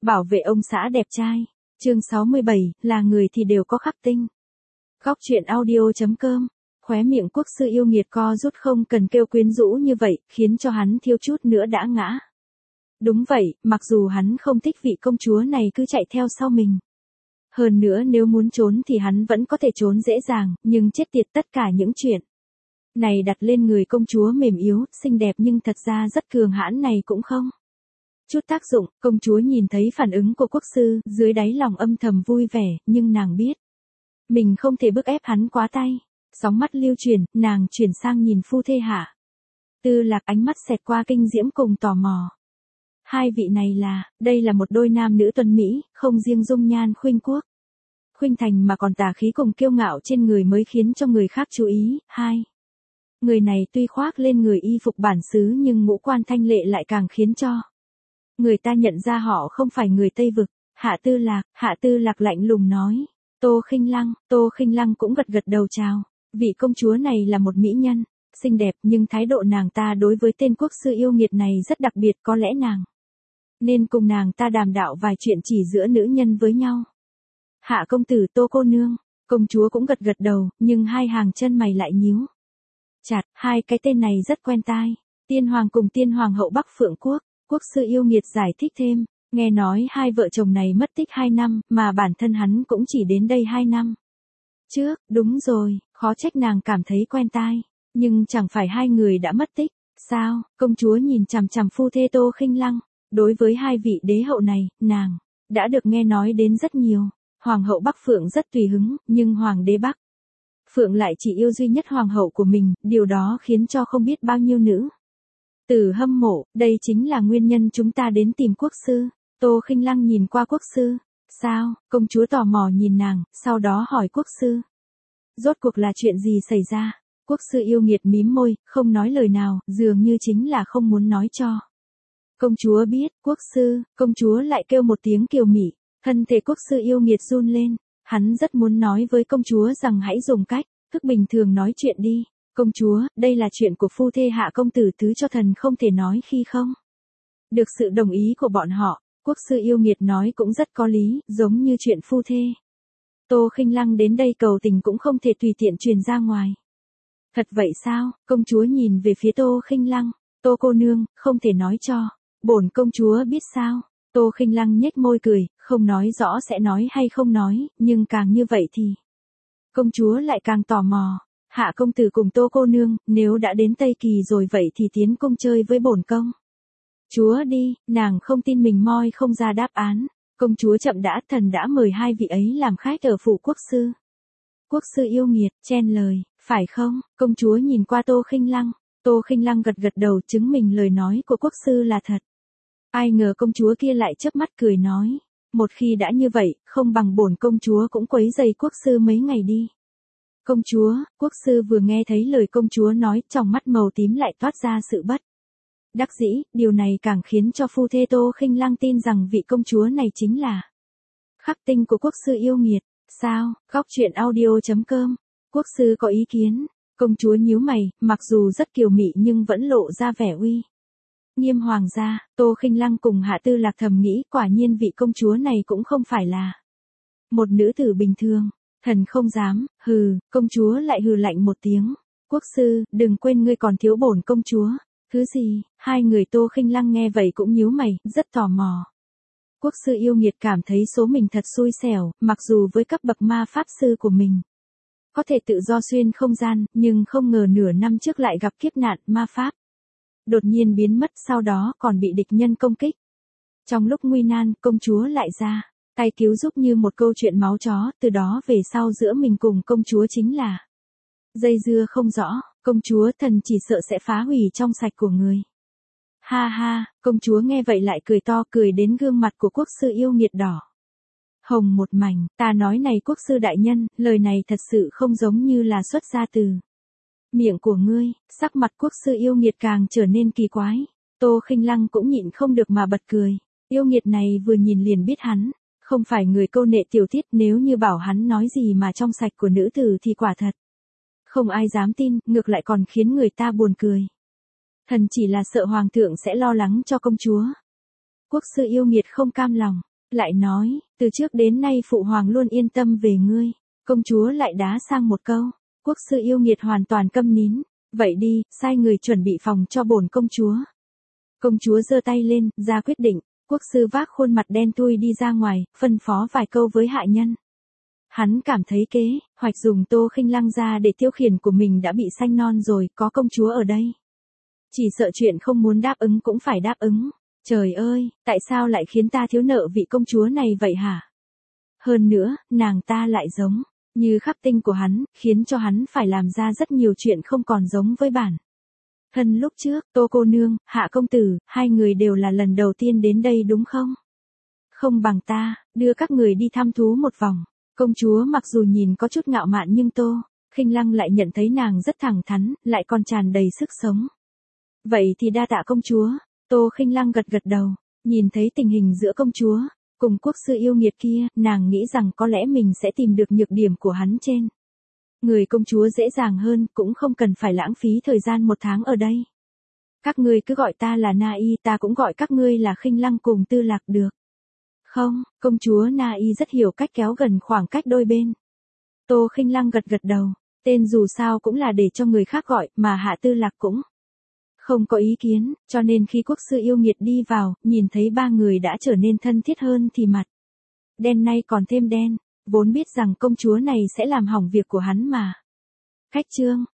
bảo vệ ông xã đẹp trai. Chương 67, là người thì đều có khắc tinh. Góc truyện audio.com. Khóe miệng quốc sư yêu nghiệt co rút, không cần kêu quyến rũ như vậy, khiến cho hắn thiếu chút nữa đã ngã. Đúng vậy, mặc dù hắn không thích vị công chúa này cứ chạy theo sau mình. Hơn nữa nếu muốn trốn thì hắn vẫn có thể trốn dễ dàng, nhưng chết tiệt tất cả những chuyện này đặt lên người công chúa mềm yếu, xinh đẹp nhưng thật ra rất cường hãn này cũng không chút tác dụng. Công chúa nhìn thấy phản ứng của quốc sư, dưới đáy lòng âm thầm vui vẻ, nhưng nàng biết mình không thể bức ép hắn quá tay. Sóng mắt lưu chuyển, nàng chuyển sang nhìn phu thê Hạ Tư Lạc, ánh mắt xẹt qua kinh diễm cùng tò mò. Hai vị này đây là một đôi nam nữ tuấn mỹ, không riêng dung nhan khuynh thành mà còn tà khí cùng kiêu ngạo trên người mới khiến cho người khác chú ý. Hai người này tuy khoác lên người y phục bản xứ nhưng ngũ quan thanh lệ lại càng khiến cho người ta nhận ra họ không phải người Tây Vực. Hạ Tư Lạc lạnh lùng nói. Tô Khinh Lăng cũng gật gật đầu chào. Vị công chúa này là một mỹ nhân, xinh đẹp, nhưng thái độ nàng ta đối với tên quốc sư yêu nghiệt này rất đặc biệt, có lẽ nàng nên cùng nàng ta đàm đạo vài chuyện chỉ giữa nữ nhân với nhau. Hạ công tử, Tô cô nương. Công chúa cũng gật gật đầu, nhưng hai hàng chân mày lại nhíu chặt, hai cái tên này rất quen tai. Tiên hoàng cùng tiên hoàng hậu Bắc Phượng Quốc. Quốc sư yêu nghiệt giải thích thêm, nghe nói hai vợ chồng này mất tích 2 năm, mà bản thân hắn cũng chỉ đến đây 2 năm trước. Đúng rồi, khó trách nàng cảm thấy quen tai. Nhưng chẳng phải hai người đã mất tích, sao? Công chúa nhìn chằm chằm phu thê Tô Khinh Lăng. Đối với hai vị đế hậu này, nàng đã được nghe nói đến rất nhiều. Hoàng hậu Bắc Phượng rất tùy hứng, nhưng hoàng đế Bắc Phượng lại chỉ yêu duy nhất hoàng hậu của mình, điều đó khiến cho không biết bao nhiêu nữ tử hâm mộ. Đây chính là nguyên nhân chúng ta đến tìm quốc sư. Tô Khinh Lăng nhìn qua quốc sư. Sao? Công chúa tò mò nhìn nàng, sau đó hỏi quốc sư. Rốt cuộc là chuyện gì xảy ra? Quốc sư yêu nghiệt mím môi, không nói lời nào, dường như chính là không muốn nói cho công chúa biết. Quốc sư. Công chúa lại kêu một tiếng kiều mị. Thân thể quốc sư yêu nghiệt run lên. Hắn rất muốn nói với công chúa rằng hãy dùng cách thức bình thường nói chuyện đi. Công chúa, đây là chuyện của phu thê Hạ công tử, thứ cho thần không thể nói khi không được sự đồng ý của bọn họ. Quốc sư yêu nghiệt nói cũng rất có lý, giống như chuyện phu thê Tô Khinh Lăng đến đây cầu tình cũng không thể tùy tiện truyền ra ngoài. Thật vậy sao? Công chúa nhìn về phía Tô Khinh Lăng. Tô cô nương, không thể nói cho bổn công chúa biết sao? Tô Khinh Lăng nhếch môi cười, không nói rõ sẽ nói hay không nói, nhưng càng như vậy thì công chúa lại càng tò mò. Hạ công tử cùng Tô cô nương, nếu đã đến Tây Kỳ rồi vậy thì tiến cung chơi với bổn công chúa đi. Nàng không tin mình moi không ra đáp án. Công chúa chậm đã, thần đã mời hai vị ấy làm khách ở phủ quốc sư. Quốc sư yêu nghiệt chen lời, phải không? Công chúa nhìn qua Tô Khinh Lăng. Tô Khinh Lăng gật gật đầu, chứng minh lời nói của quốc sư là thật. Ai ngờ công chúa kia lại chớp mắt cười nói, một khi đã như vậy, không bằng bổn công chúa cũng quấy rầy quốc sư mấy ngày đi. Công chúa. Quốc sư vừa nghe thấy lời công chúa nói, trong mắt màu tím lại toát ra sự bất đắc dĩ. Điều này càng khiến cho phu thê Tô Khinh Lăng tin rằng vị công chúa này chính là khắc tinh của quốc sư yêu nghiệt. Sao? Góc truyện audio.com. Quốc sư có ý kiến. Công chúa nhíu mày, mặc dù rất kiều mị nhưng vẫn lộ ra vẻ uy nghiêm hoàng gia. Tô Khinh Lăng cùng Hạ Tư Lạc thầm nghĩ, quả nhiên vị công chúa này cũng không phải là một nữ tử bình thường. Thần không dám. Hừ. Công chúa lại hừ lạnh một tiếng. Quốc sư, đừng quên ngươi còn thiếu bổn công chúa. Thứ gì? Hai người Tô Khinh Lăng nghe vậy cũng nhíu mày, rất tò mò. Quốc sư yêu nghiệt cảm thấy số mình thật xui xẻo, mặc dù với cấp bậc ma pháp sư của mình có thể tự do xuyên không gian, nhưng không ngờ nửa năm trước lại gặp kiếp nạn ma pháp đột nhiên biến mất, sau đó còn bị địch nhân công kích. Trong lúc nguy nan, công chúa lại ra tay cứu giúp như một câu chuyện máu chó. Từ đó về sau giữa mình cùng công chúa chính là dây dưa không rõ. Công chúa, thần chỉ sợ sẽ phá hủy trong sạch của người. Ha ha. Công chúa nghe vậy lại cười to, cười đến gương mặt của quốc sư yêu nghiệt đỏ hồng một mảnh. Ta nói này quốc sư đại nhân, lời này thật sự không giống như là xuất ra từ miệng của ngươi. Sắc mặt quốc sư yêu nghiệt càng trở nên kỳ quái. Tô Khinh Lăng cũng nhịn không được mà bật cười. Yêu nghiệt này vừa nhìn liền biết hắn không phải người câu nệ tiểu tiết. Nếu như bảo hắn nói gì mà trong sạch của nữ tử thì quả thật không ai dám tin, ngược lại còn khiến người ta buồn cười. Thần chỉ là sợ hoàng thượng sẽ lo lắng cho công chúa. Quốc sư yêu nghiệt không cam lòng. lại nói, từ trước đến nay phụ hoàng luôn yên tâm về ngươi. Công chúa lại đá sang một câu, quốc sư yêu nghiệt hoàn toàn câm nín, vậy đi, sai người chuẩn bị phòng cho bổn công chúa. Công chúa giơ tay lên, ra quyết định, quốc sư vác khuôn mặt đen thui đi ra ngoài, phân phó vài câu với hạ nhân. Hắn cảm thấy kế hoạch dùng Tô Khinh Lăng ra để tiêu khiển của mình đã bị xanh non rồi, có công chúa ở đây. Chỉ sợ chuyện không muốn đáp ứng cũng phải đáp ứng. Trời ơi, tại sao lại khiến ta thiếu nợ vị công chúa này vậy hả? Hơn nữa, nàng ta lại giống như khắc tinh của hắn, khiến cho hắn phải làm ra rất nhiều chuyện không còn giống với bản thân lúc trước. Tô cô nương, Hạ công tử, hai người đều là lần đầu tiên đến đây đúng không? Không bằng ta, đưa các người đi thăm thú một vòng. Công chúa mặc dù nhìn có chút ngạo mạn nhưng Tô Khinh Lăng lại nhận thấy nàng rất thẳng thắn, lại còn tràn đầy sức sống. Vậy thì đa tạ công chúa. Tô Khinh Lăng gật gật đầu, nhìn thấy tình hình giữa công chúa cùng quốc sư yêu nghiệt kia, nàng nghĩ rằng có lẽ mình sẽ tìm được nhược điểm của hắn trên người công chúa dễ dàng hơn, cũng không cần phải lãng phí thời gian một tháng ở đây. Các ngươi cứ gọi ta là Na Y, ta cũng gọi các ngươi là Khinh Lăng cùng Tư Lạc được. Không, công chúa Na Y rất hiểu cách kéo gần khoảng cách đôi bên. Tô Khinh Lăng gật gật đầu, tên dù sao cũng là để cho người khác gọi, mà Hạ Tư Lạc cũng không có ý kiến, cho nên khi quốc sư yêu nghiệt đi vào, nhìn thấy ba người đã trở nên thân thiết hơn thì mặt đen nay còn thêm đen, vốn biết rằng công chúa này sẽ làm hỏng việc của hắn mà. Khách chương